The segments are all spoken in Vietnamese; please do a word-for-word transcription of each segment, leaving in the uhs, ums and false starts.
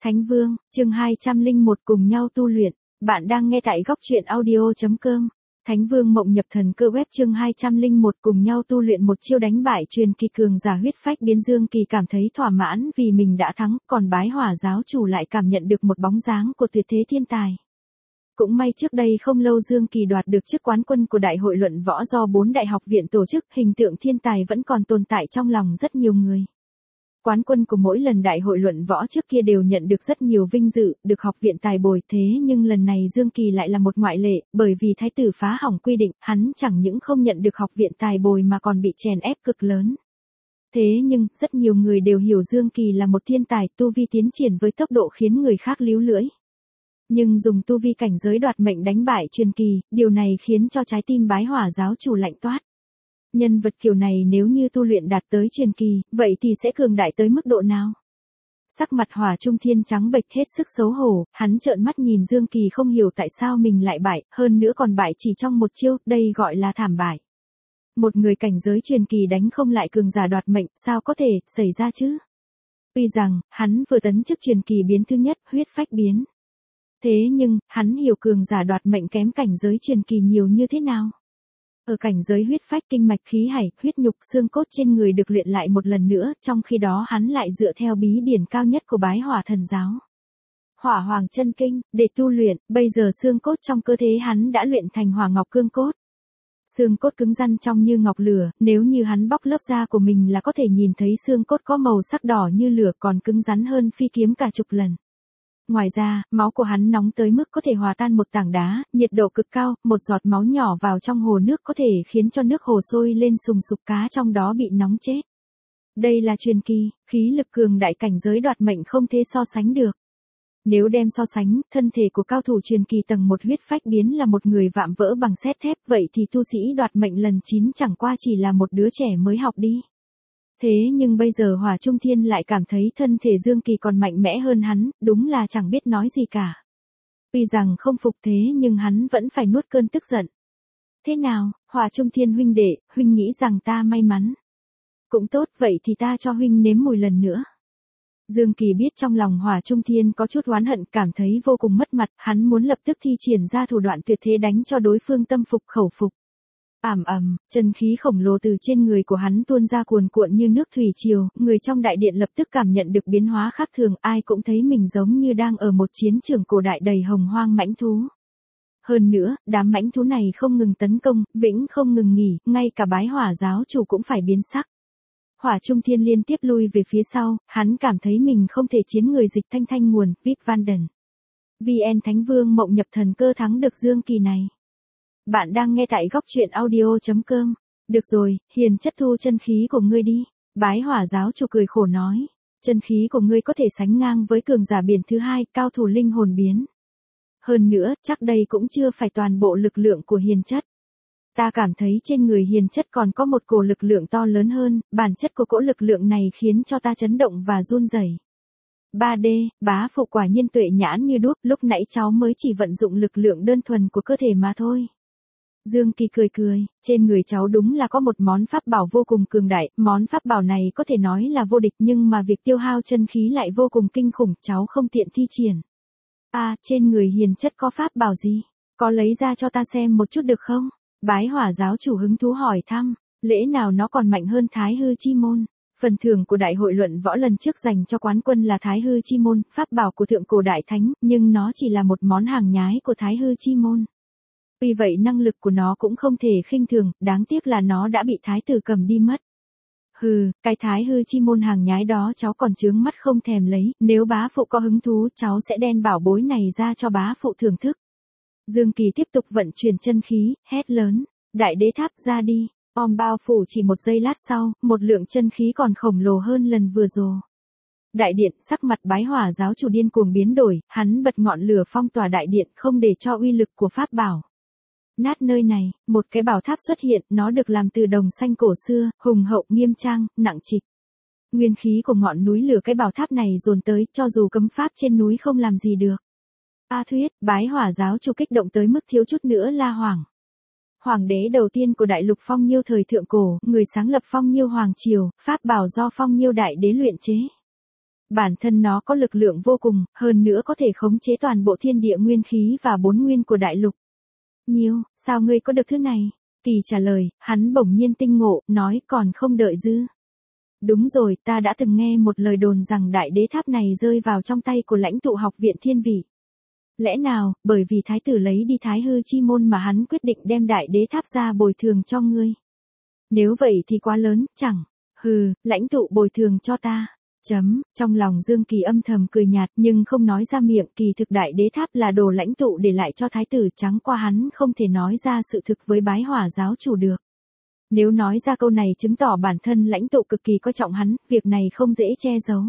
Thánh Vương, chương hai trăm lẻ một cùng nhau tu luyện. Bạn đang nghe tại góc truyện audio.com. Thánh Vương mộng nhập thần cơ web chương hai trăm lẻ một cùng nhau tu luyện một chiêu đánh bại truyền kỳ cường giả huyết phách biến. Dương Kỳ cảm thấy thỏa mãn vì mình đã thắng, còn bái hỏa giáo chủ lại cảm nhận được một bóng dáng của tuyệt thế thiên tài. Cũng may trước đây không lâu Dương Kỳ đoạt được chức quán quân của đại hội luận võ do bốn đại học viện tổ chức, hình tượng thiên tài vẫn còn tồn tại trong lòng rất nhiều người. Quán quân của mỗi lần đại hội luận võ trước kia đều nhận được rất nhiều vinh dự, được học viện tài bồi, thế nhưng lần này Dương Kỳ lại là một ngoại lệ, bởi vì thái tử phá hỏng quy định, hắn chẳng những không nhận được học viện tài bồi mà còn bị chèn ép cực lớn. Thế nhưng, rất nhiều người đều hiểu Dương Kỳ là một thiên tài, tu vi tiến triển với tốc độ khiến người khác líu lưỡi. Nhưng dùng tu vi cảnh giới đoạt mệnh đánh bại truyền kỳ, điều này khiến cho trái tim bái hỏa giáo chủ lạnh toát. Nhân vật kiểu này nếu như tu luyện đạt tới truyền kỳ, vậy thì sẽ cường đại tới mức độ nào? Sắc mặt Hỏa Trung Thiên trắng bệch hết sức xấu hổ, hắn trợn mắt nhìn Dương Kỳ không hiểu tại sao mình lại bại, hơn nữa còn bại chỉ trong một chiêu, đây gọi là thảm bại. Một người cảnh giới truyền kỳ đánh không lại cường giả đoạt mệnh, sao có thể xảy ra chứ? Tuy rằng, hắn vừa tấn chức truyền kỳ biến thứ nhất, huyết phách biến. Thế nhưng, hắn hiểu cường giả đoạt mệnh kém cảnh giới truyền kỳ nhiều như thế nào? Ở cảnh giới huyết phách, kinh mạch khí hải, huyết nhục xương cốt trên người được luyện lại một lần nữa, trong khi đó hắn lại dựa theo bí điển cao nhất của bái hỏa thần giáo. Hỏa hoàng chân kinh, để tu luyện, bây giờ xương cốt trong cơ thể hắn đã luyện thành hỏa ngọc cương cốt. Xương cốt cứng rắn trong như ngọc lửa, nếu như hắn bóc lớp da của mình là có thể nhìn thấy xương cốt có màu sắc đỏ như lửa, còn cứng rắn hơn phi kiếm cả chục lần. Ngoài ra, máu của hắn nóng tới mức có thể hòa tan một tảng đá, nhiệt độ cực cao, một giọt máu nhỏ vào trong hồ nước có thể khiến cho nước hồ sôi lên sùng sục, cá trong đó bị nóng chết. Đây là truyền kỳ, khí lực cường đại cảnh giới đoạt mệnh không thể so sánh được. Nếu đem so sánh, thân thể của cao thủ truyền kỳ tầng một huyết phách biến là một người vạm vỡ bằng sét thép, vậy thì tu sĩ đoạt mệnh lần chín chẳng qua chỉ là một đứa trẻ mới học đi. Thế nhưng bây giờ Hỏa Trung Thiên lại cảm thấy thân thể Dương Kỳ còn mạnh mẽ hơn hắn, đúng là chẳng biết nói gì cả. Tuy rằng không phục thế nhưng hắn vẫn phải nuốt cơn tức giận. Thế nào, Hỏa Trung Thiên huynh đệ, huynh nghĩ rằng ta may mắn. Cũng tốt, vậy thì ta cho huynh nếm mùi lần nữa. Dương Kỳ biết trong lòng Hỏa Trung Thiên có chút oán hận, cảm thấy vô cùng mất mặt, hắn muốn lập tức thi triển ra thủ đoạn tuyệt thế đánh cho đối phương tâm phục khẩu phục. Ầm ầm, chân khí khổng lồ từ trên người của hắn tuôn ra cuồn cuộn như nước thủy triều, người trong đại điện lập tức cảm nhận được biến hóa khác thường, ai cũng thấy mình giống như đang ở một chiến trường cổ đại đầy hồng hoang mãnh thú. Hơn nữa, đám mãnh thú này không ngừng tấn công, vĩnh không ngừng nghỉ, ngay cả bái hỏa giáo chủ cũng phải biến sắc. Hỏa Trung Thiên liên tiếp lui về phía sau, hắn cảm thấy mình không thể chiến người dịch thanh thanh nguồn, Vip Vanden. vê en Thánh Vương mộng nhập thần cơ thắng được Dương Kỳ này. Bạn đang nghe tại góc truyện audio.com. Được rồi, hiền chất thu chân khí của ngươi đi. Bái hỏa giáo chủ cười khổ nói. Chân khí của ngươi có thể sánh ngang với cường giả biển thứ hai, cao thủ linh hồn biến. Hơn nữa, chắc đây cũng chưa phải toàn bộ lực lượng của hiền chất. Ta cảm thấy trên người hiền chất còn có một cổ lực lượng to lớn hơn, bản chất của cỗ lực lượng này khiến cho ta chấn động và run rẩy. ba D, bá phụ quả nhiên tuệ nhãn như đuốc, lúc nãy cháu mới chỉ vận dụng lực lượng đơn thuần của cơ thể mà thôi. Dương Kỳ cười cười, trên người cháu đúng là có một món pháp bảo vô cùng cường đại, món pháp bảo này có thể nói là vô địch nhưng mà việc tiêu hao chân khí lại vô cùng kinh khủng, cháu không tiện thi triển. À, trên người hiền chất có pháp bảo gì? Có lấy ra cho ta xem một chút được không? Bái hỏa giáo chủ hứng thú hỏi thăm, lẽ nào nó còn mạnh hơn Thái Hư Chi Môn? Phần thưởng của đại hội luận võ lần trước dành cho quán quân là Thái Hư Chi Môn, pháp bảo của thượng cổ đại thánh, nhưng nó chỉ là một món hàng nhái của Thái Hư Chi Môn. Vì vậy năng lực của nó cũng không thể khinh thường, đáng tiếc là nó đã bị thái tử cầm đi mất. Hừ, cái Thái Hư Chi Môn hàng nhái đó cháu còn chướng mắt không thèm lấy, nếu bá phụ có hứng thú cháu sẽ đem bảo bối này ra cho bá phụ thưởng thức. Dương Kỳ tiếp tục vận chuyển chân khí, hét lớn, đại đế tháp ra đi, om bao phủ chỉ một giây lát sau, một lượng chân khí còn khổng lồ hơn lần vừa rồi. Đại điện, sắc mặt bái hỏa giáo chủ điên cuồng biến đổi, hắn bật ngọn lửa phong tỏa đại điện không để cho uy lực của pháp bảo nát nơi này. Một cái bảo tháp xuất hiện, nó được làm từ đồng xanh cổ xưa, hùng hậu nghiêm trang, nặng trịch. Nguyên khí của ngọn núi lửa cái bảo tháp này dồn tới, cho dù cấm pháp trên núi không làm gì được. A Thuyết, bái hỏa giáo chủ kích động tới mức thiếu chút nữa la hoảng. Hoàng đế đầu tiên của đại lục Phong Nhiêu thời thượng cổ, người sáng lập Phong Nhiêu Hoàng Triều, pháp bảo do Phong Nhiêu đại đế luyện chế. Bản thân nó có lực lượng vô cùng, hơn nữa có thể khống chế toàn bộ thiên địa nguyên khí và bốn nguyên của đại lục. Nhiêu, sao ngươi có được thứ này? Kỳ trả lời, hắn bỗng nhiên tinh ngộ, nói còn không đợi dư. Đúng rồi, ta đã từng nghe một lời đồn rằng đại đế tháp này rơi vào trong tay của lãnh tụ học viện thiên vị. Lẽ nào, bởi vì thái tử lấy đi thái hư chi môn mà hắn quyết định đem đại đế tháp ra bồi thường cho ngươi? Nếu vậy thì quá lớn, chẳng. Hừ, lãnh tụ bồi thường cho ta. Chấm, trong lòng Dương Kỳ âm thầm cười nhạt nhưng không nói ra miệng, kỳ thực đại đế tháp là đồ lãnh tụ để lại cho thái tử, trắng qua hắn không thể nói ra sự thực với bái hỏa giáo chủ được. Nếu nói ra câu này chứng tỏ bản thân lãnh tụ cực kỳ coi trọng hắn, việc này không dễ che giấu.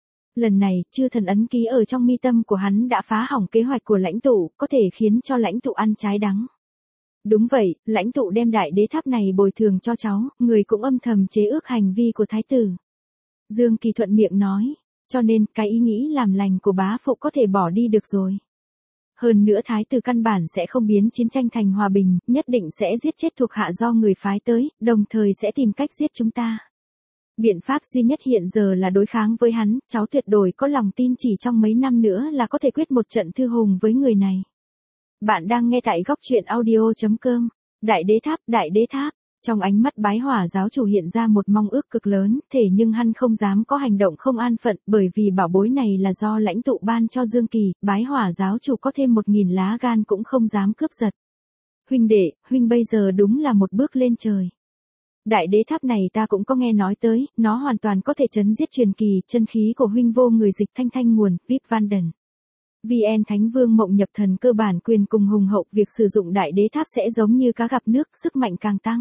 Lần này, chư thần ấn ký ở trong mi tâm của hắn đã phá hỏng kế hoạch của lãnh tụ, có thể khiến cho lãnh tụ ăn trái đắng. Đúng vậy, lãnh tụ đem đại đế tháp này bồi thường cho cháu, người cũng âm thầm chế ước hành vi của thái tử. Dương Kỳ thuận miệng nói, cho nên cái ý nghĩ làm lành của bá phụ có thể bỏ đi được rồi. Hơn nữa thái tử căn bản sẽ không biến chiến tranh thành hòa bình, nhất định sẽ giết chết thuộc hạ do người phái tới, đồng thời sẽ tìm cách giết chúng ta. Biện pháp duy nhất hiện giờ là đối kháng với hắn, cháu tuyệt đối có lòng tin chỉ trong mấy năm nữa là có thể quyết một trận thư hùng với người này. Bạn đang nghe tại góc truyện audio chấm com. Đại đế tháp, đại đế tháp. Trong ánh mắt bái hỏa giáo chủ hiện ra một mong ước cực lớn, thể nhưng hắn không dám có hành động không an phận, bởi vì bảo bối này là do lãnh tụ ban cho Dương Kỳ, bái hỏa giáo chủ có thêm một nghìn lá gan cũng không dám cướp giật. Huynh đệ, huynh bây giờ đúng là một bước lên trời. Đại đế tháp này ta cũng có nghe nói tới, nó hoàn toàn có thể chấn giết truyền kỳ, chân khí của huynh vô người dịch thanh thanh nguồn, vê i pê Vanden. vê en Thánh Vương Mộng Nhập Thần cơ bản quyền cùng hùng hậu, việc sử dụng đại đế tháp sẽ giống như cá gặp nước, sức mạnh càng tăng.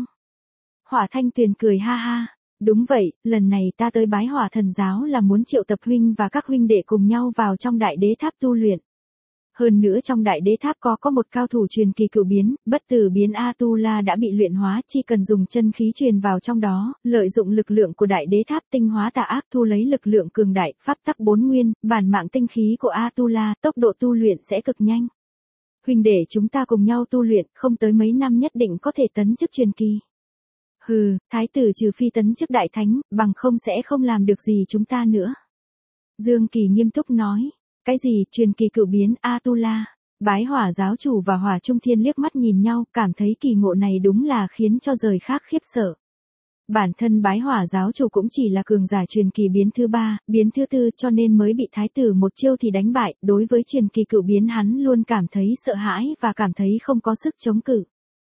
Hỏa Thanh Tuyền cười ha ha, đúng vậy, lần này ta tới bái hỏa thần giáo là muốn triệu tập huynh và các huynh đệ cùng nhau vào trong đại đế tháp tu luyện. Hơn nữa trong đại đế tháp có có một cao thủ truyền kỳ cửu biến, bất tử biến Atula đã bị luyện hóa, chỉ cần dùng chân khí truyền vào trong đó, lợi dụng lực lượng của đại đế tháp tinh hóa tà ác, thu lấy lực lượng cường đại, pháp tắc bốn nguyên, bản mạng tinh khí của Atula, tốc độ tu luyện sẽ cực nhanh. Huynh đệ chúng ta cùng nhau tu luyện, không tới mấy năm nhất định có thể tấn chức truyền kỳ. Hừ, thái tử trừ phi tấn chức đại thánh, bằng không sẽ không làm được gì chúng ta nữa. Dương Kỳ nghiêm túc nói. Cái gì, truyền kỳ cửu biến Atula? Bái hỏa giáo chủ và hỏa trung thiên liếc mắt nhìn nhau, cảm thấy kỳ ngộ này đúng là khiến cho rời khác khiếp sợ. Bản thân bái hỏa giáo chủ cũng chỉ là cường giả truyền kỳ biến thứ ba, biến thứ tư cho nên mới bị thái tử một chiêu thì đánh bại, đối với truyền kỳ cửu biến hắn luôn cảm thấy sợ hãi và cảm thấy không có sức chống cự.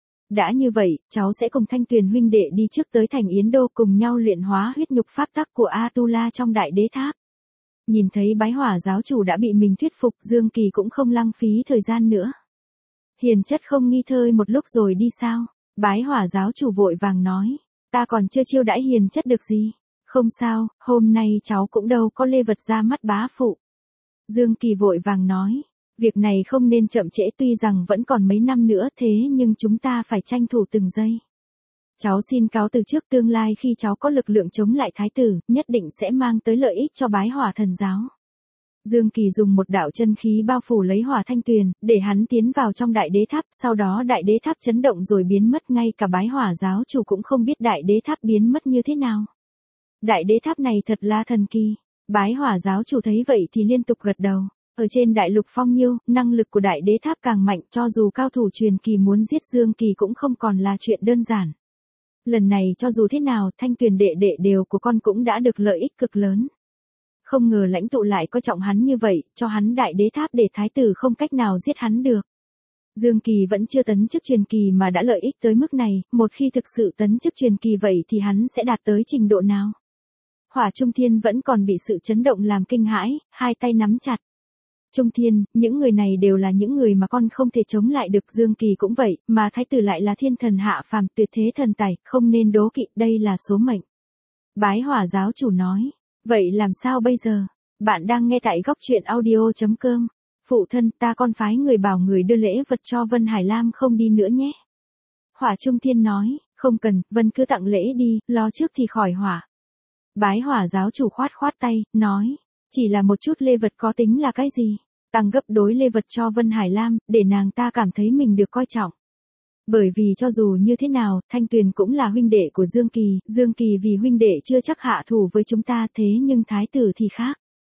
Đã như vậy, cháu sẽ cùng Thanh Tuyền huynh đệ đi trước tới thành Yến Đô cùng nhau luyện hóa huyết nhục pháp tắc của Atula trong đại đế tháp. Nhìn thấy bái hỏa giáo chủ đã bị mình thuyết phục, Dương Kỳ cũng không lãng phí thời gian nữa. Hiền chất không nghi thơi một lúc rồi đi sao? Bái hỏa giáo chủ vội vàng nói, ta còn chưa chiêu đãi hiền chất được gì. Không sao, hôm nay cháu cũng đâu có lê vật ra mắt bá phụ. Dương Kỳ vội vàng nói, việc này không nên chậm trễ, tuy rằng vẫn còn mấy năm nữa thế nhưng chúng ta phải tranh thủ từng giây. Cháu xin cáo từ trước, tương lai khi cháu có lực lượng chống lại thái tử, nhất định sẽ mang tới lợi ích cho bái hỏa thần giáo. Dương Kỳ dùng một đạo chân khí bao phủ lấy Hỏa Thanh Tuyền, để hắn tiến vào trong đại đế tháp, sau đó đại đế tháp chấn động rồi biến mất, ngay cả bái hỏa giáo chủ cũng không biết đại đế tháp biến mất như thế nào. Đại đế tháp này thật là thần kỳ. Bái hỏa giáo chủ thấy vậy thì liên tục gật đầu. Ở trên đại lục phong nhiêu, năng lực của đại đế tháp càng mạnh, cho dù cao thủ truyền kỳ muốn giết Dương Kỳ cũng không còn là chuyện đơn giản. Lần này cho dù thế nào, Thanh Tuyền đệ đệ đều của con cũng đã được lợi ích cực lớn. Không ngờ lãnh tụ lại coi trọng hắn như vậy, cho hắn đại đế tháp để thái tử không cách nào giết hắn được. Dương Kỳ vẫn chưa tấn chức truyền kỳ mà đã lợi ích tới mức này, một khi thực sự tấn chức truyền kỳ vậy thì hắn sẽ đạt tới trình độ nào? Hỏa Trung Thiên vẫn còn bị sự chấn động làm kinh hãi, hai tay nắm chặt. Trung Thiên, những người này đều là những người mà con không thể chống lại được, Dương Kỳ cũng vậy, mà thái tử lại là thiên thần hạ phàm, tuyệt thế thần tài, không nên đố kỵ, đây là số mệnh. Bái hỏa giáo chủ nói, vậy làm sao bây giờ? Bạn đang nghe tại góc truyện audio chấm com. Phụ thân, ta con phái người bảo người đưa lễ vật cho Vân Hải Lam không đi nữa nhé. Hỏa Trung Thiên nói, không cần, Vân cứ tặng lễ đi, lo trước thì khỏi hỏa. Bái hỏa giáo chủ khoát khoát tay, nói, chỉ là một chút lễ vật có tính là cái gì? Tăng gấp đối lễ vật cho Vân Hải Lam, để nàng ta cảm thấy mình được coi trọng. Bởi vì cho dù như thế nào, Thanh Tuyền cũng là huynh đệ của Dương Kỳ, Dương Kỳ vì huynh đệ chưa chắc hạ thủ với chúng ta, thế nhưng thái tử thì khác.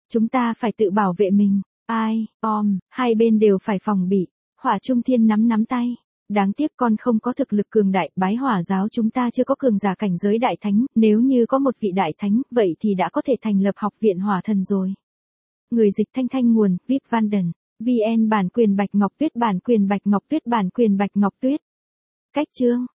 Chúng ta phải tự bảo vệ mình. Ai, om, hai bên đều phải phòng bị. Hỏa Trung Thiên nắm nắm tay. Đáng tiếc con không có thực lực cường đại, bái hỏa giáo chúng ta chưa có cường giả cảnh giới đại thánh, nếu như có một vị đại thánh, vậy thì đã có thể thành lập học viện hỏa thần rồi. Người dịch Thanh Thanh nguồn, vê i pê Vanden, vê en bản quyền Bạch Ngọc Tuyết bản quyền Bạch Ngọc Tuyết bản quyền Bạch Ngọc Tuyết. Cách chương